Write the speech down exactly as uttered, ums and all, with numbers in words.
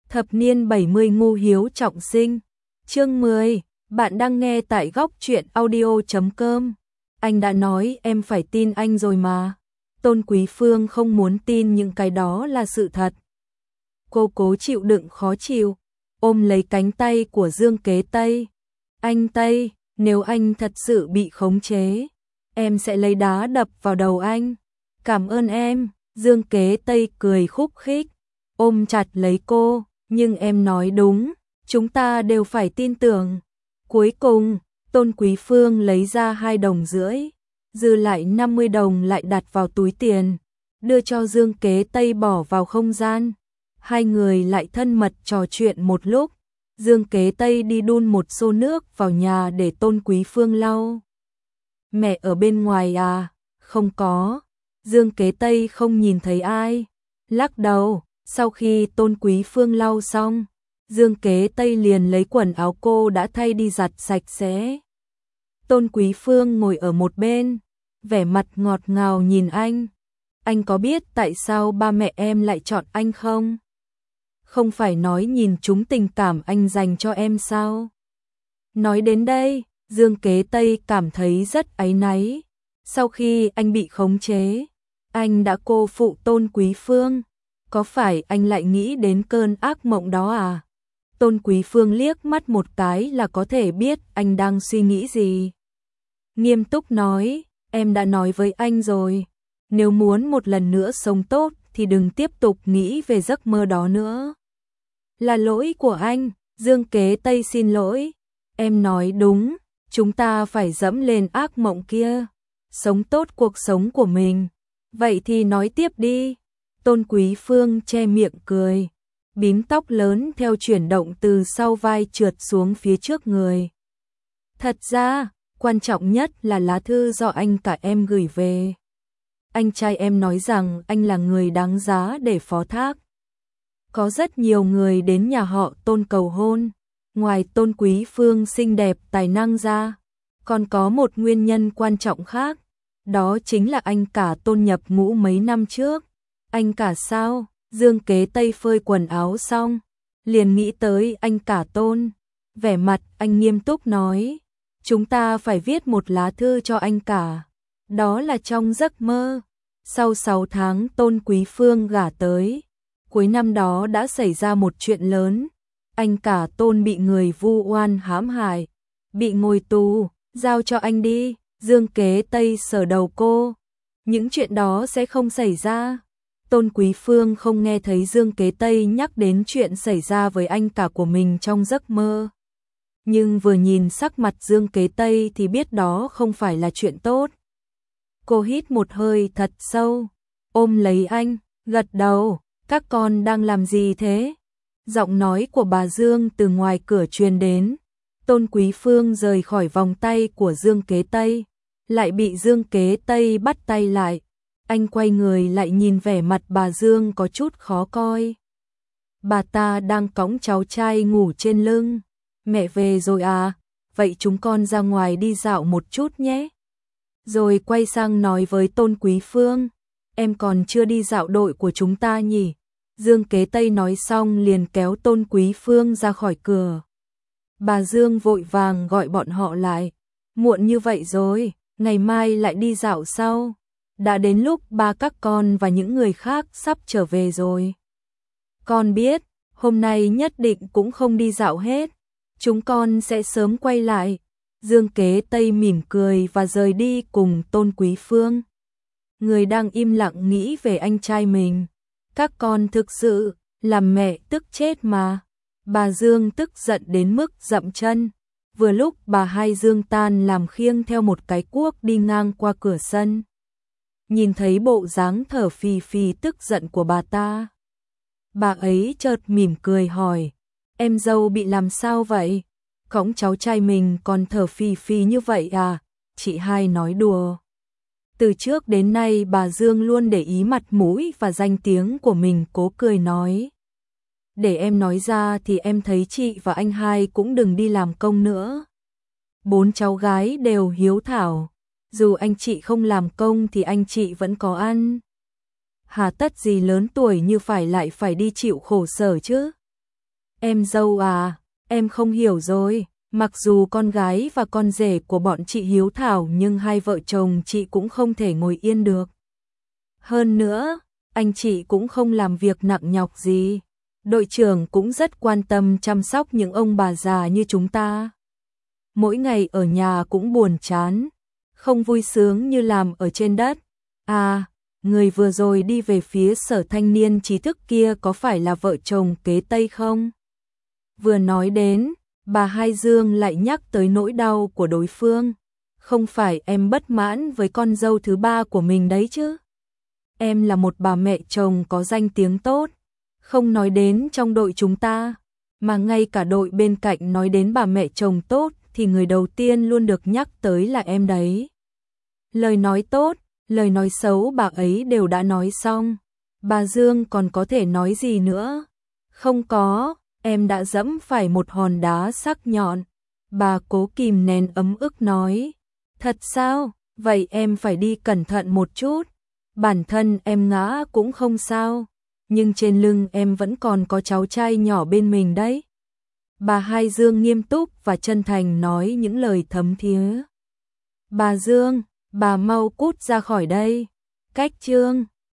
Thập niên bảy mươi ngu hiếu trọng sinh. Chương mười, bạn đang nghe tại góc truyện audio chấm com. Anh đã nói em phải tin anh rồi mà. Tôn Quý Phương không muốn tin những cái đó là sự thật. Cô cố chịu đựng khó chịu, ôm lấy cánh tay của Dương Kế Tây. Anh Tây, nếu anh thật sự bị khống chế, em sẽ lấy đá đập vào đầu anh. Cảm ơn em. Dương Kế Tây cười khúc khích, ôm chặt lấy cô. Nhưng em nói đúng, chúng ta đều phải tin tưởng. Cuối cùng, Tôn Quý Phương lấy ra hai đồng rưỡi, dư lại năm mươi đồng lại đặt vào túi tiền, đưa cho Dương Kế Tây bỏ vào không gian. Hai người lại thân mật trò chuyện một lúc. Dương Kế Tây đi đun một xô nước vào nhà để Tôn Quý Phương lau. Mẹ ở bên ngoài à? Không có. Dương Kế Tây không nhìn thấy ai, lắc đầu. Sau khi Tôn Quý Phương lau xong, Dương Kế Tây liền lấy quần áo cô đã thay đi giặt sạch sẽ. Tôn Quý Phương ngồi ở một bên, vẻ mặt ngọt ngào nhìn anh. Anh có biết tại sao ba mẹ em lại chọn anh không? Không phải nói nhìn chúng tình cảm anh dành cho em sao? Nói đến đây, Dương Kế Tây cảm thấy rất áy náy. Sau khi anh bị khống chế, anh đã cô phụ Tôn Quý Phương. Có phải anh lại nghĩ đến cơn ác mộng đó à? Tôn Quý Phương liếc mắt một cái là có thể biết anh đang suy nghĩ gì. Nghiêm túc nói, em đã nói với anh rồi. Nếu muốn một lần nữa sống tốt thì đừng tiếp tục nghĩ về giấc mơ đó nữa. Là lỗi của anh. Dương Kế Tây xin lỗi. Em nói đúng, chúng ta phải dẫm lên ác mộng kia, sống tốt cuộc sống của mình. Vậy thì nói tiếp đi. Tôn Quý Phương che miệng cười, bím tóc lớn theo chuyển động từ sau vai trượt xuống phía trước người. Thật ra, quan trọng nhất là lá thư do anh cả em gửi về. Anh trai em nói rằng anh là người đáng giá để phó thác. Có rất nhiều người đến nhà họ Tôn cầu hôn, ngoài Tôn Quý Phương xinh đẹp tài năng ra, còn có một nguyên nhân quan trọng khác, đó chính là anh cả Tôn nhập ngũ mấy năm trước. Anh cả sao? Dương Kế Tây phơi quần áo xong, liền nghĩ tới anh cả Tôn. Vẻ mặt anh nghiêm túc nói, chúng ta phải viết một lá thư cho anh cả. Đó là trong giấc mơ. Sau sáu tháng Tôn Quý Phương gả tới, cuối năm đó đã xảy ra một chuyện lớn. Anh cả Tôn bị người vu oan hãm hại, bị ngồi tù. Giao cho anh đi. Dương Kế Tây sờ đầu cô. Những chuyện đó sẽ không xảy ra. Tôn Quý Phương không nghe thấy Dương Kế Tây nhắc đến chuyện xảy ra với anh cả của mình trong giấc mơ. Nhưng vừa nhìn sắc mặt Dương Kế Tây thì biết đó không phải là chuyện tốt. Cô hít một hơi thật sâu, ôm lấy anh, gật đầu. Các con đang làm gì thế? Giọng nói của bà Dương từ ngoài cửa truyền đến. Tôn Quý Phương rời khỏi vòng tay của Dương Kế Tây, lại bị Dương Kế Tây bắt tay lại. Anh quay người lại nhìn vẻ mặt bà Dương có chút khó coi. Bà ta đang cõng cháu trai ngủ trên lưng. Mẹ về rồi à? Vậy chúng con ra ngoài đi dạo một chút nhé. Rồi quay sang nói với Tôn Quý Phương, em còn chưa đi dạo đội của chúng ta nhỉ? Dương Kế Tây nói xong liền kéo Tôn Quý Phương ra khỏi cửa. Bà Dương vội vàng gọi bọn họ lại. Muộn như vậy rồi, ngày mai lại đi dạo sau. Đã đến lúc ba các con và những người khác sắp trở về rồi. Con biết, hôm nay nhất định cũng không đi dạo hết. Chúng con sẽ sớm quay lại. Dương Kế Tây mỉm cười và rời đi cùng Tôn Quý Phương. Người đang im lặng nghĩ về anh trai mình. Các con thực sự làm mẹ tức chết mà. Bà Dương tức giận đến mức dậm chân. Vừa lúc bà hai Dương tan làm khiêng theo một cái cuốc đi ngang qua cửa sân. Nhìn thấy bộ dáng thở phì phì tức giận của bà ta, bà ấy chợt mỉm cười hỏi, em dâu bị làm sao vậy? Cõng cháu trai mình còn thở phì phì như vậy à? Chị hai nói đùa. Từ trước đến nay bà Dương luôn để ý mặt mũi và danh tiếng của mình, cố cười nói. Để em nói ra thì em thấy chị và anh hai cũng đừng đi làm công nữa. Bốn cháu gái đều hiếu thảo. Dù anh chị không làm công thì anh chị vẫn có ăn. Hà tất gì lớn tuổi như phải lại phải đi chịu khổ sở chứ? Em dâu à, em không hiểu rồi, mặc dù con gái và con rể của bọn chị hiếu thảo nhưng hai vợ chồng chị cũng không thể ngồi yên được. Hơn nữa, anh chị cũng không làm việc nặng nhọc gì. Đội trưởng cũng rất quan tâm chăm sóc những ông bà già như chúng ta. Mỗi ngày ở nhà cũng buồn chán, không vui sướng như làm ở trên đất. À, người vừa rồi đi về phía sở thanh niên trí thức kia có phải là vợ chồng kế Tây không? Vừa nói đến, bà Hai Dương lại nhắc tới nỗi đau của đối phương. Không phải em bất mãn với con dâu thứ ba của mình đấy chứ? Em là một bà mẹ chồng có danh tiếng tốt, không nói đến trong đội chúng ta, mà ngay cả đội bên cạnh nói đến bà mẹ chồng tốt thì người đầu tiên luôn được nhắc tới là em đấy. Lời nói tốt, lời nói xấu bà ấy đều đã nói xong. Bà Dương còn có thể nói gì nữa? Không có, em đã dẫm phải một hòn đá sắc nhọn. Bà cố kìm nén ấm ức nói. Thật sao? Vậy em phải đi cẩn thận một chút. Bản thân em ngã cũng không sao, nhưng trên lưng em vẫn còn có cháu trai nhỏ bên mình đấy. Bà Hai Dương nghiêm túc và chân thành nói những lời thấm thía. Bà Dương, bà mau cút ra khỏi đây. Cách chương